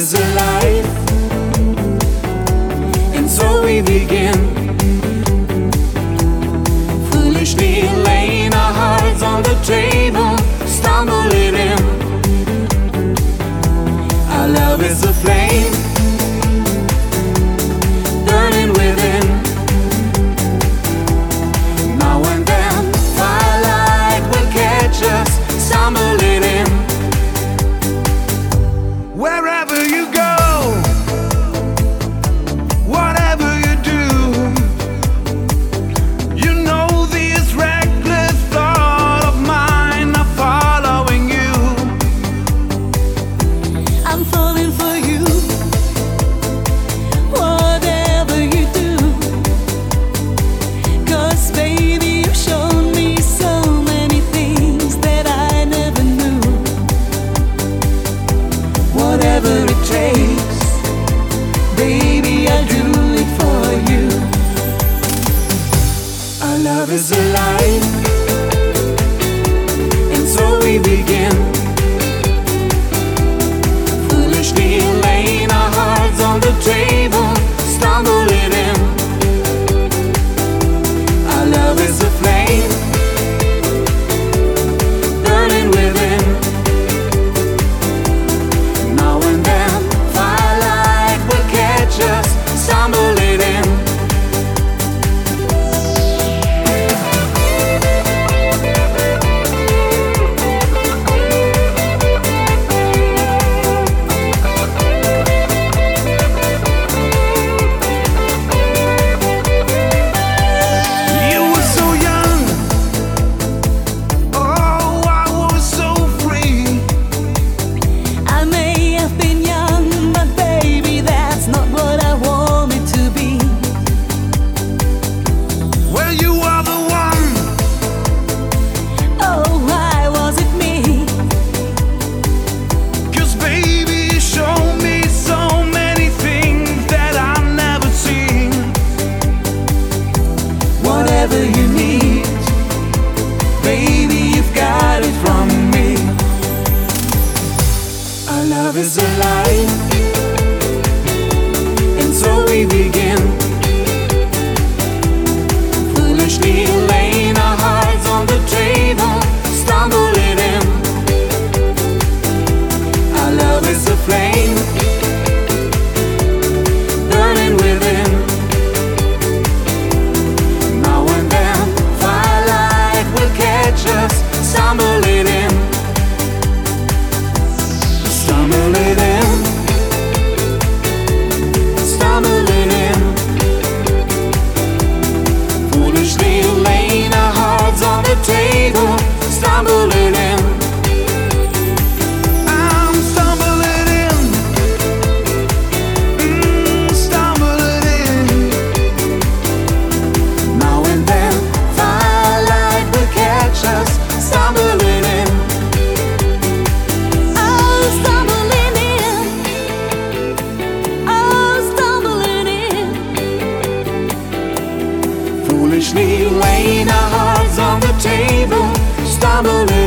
is alive, and so we begin, foolishly laying our hearts on the table, stumbling in. Our love is a flame burning within. Now and then firelight will catch us stumbling in. Wherever you go, whatever you do, you know this reckless thought of mine are following you. I'm falling for you, whatever you do, 'cause baby you've shown me so many things that I never knew. Whatever it takes, baby, I'll do it for you. Our love is alive, and so we begin, foolishly laying our hearts on the table, stumbling in. Our love is a flame burning within. Now and then firelight will catch us stumbling in. You were so young, oh, I was so free. I may have been young, but baby that's not what I wanted to be. Well, you are the one. Oh, why was it me? 'Cause baby, you show me so many things that I've never seen. Whatever you need, baby, you've got it from me. Our love is alive, and so we begin, foolishly laying our hearts on the table, stumbling in. Our love is a flame burning within. Now and then firelight will catch us stumbling in. Stumbling in. Stumbling in. Foolishly laying our hearts on the table, stumbling in. I'm stumbling in, stumbling in. Now and then firelight will catch us stumbling in. Oh, stumbling in. Oh, stumbling in. Foolishly laying our hearts on the table, stumbling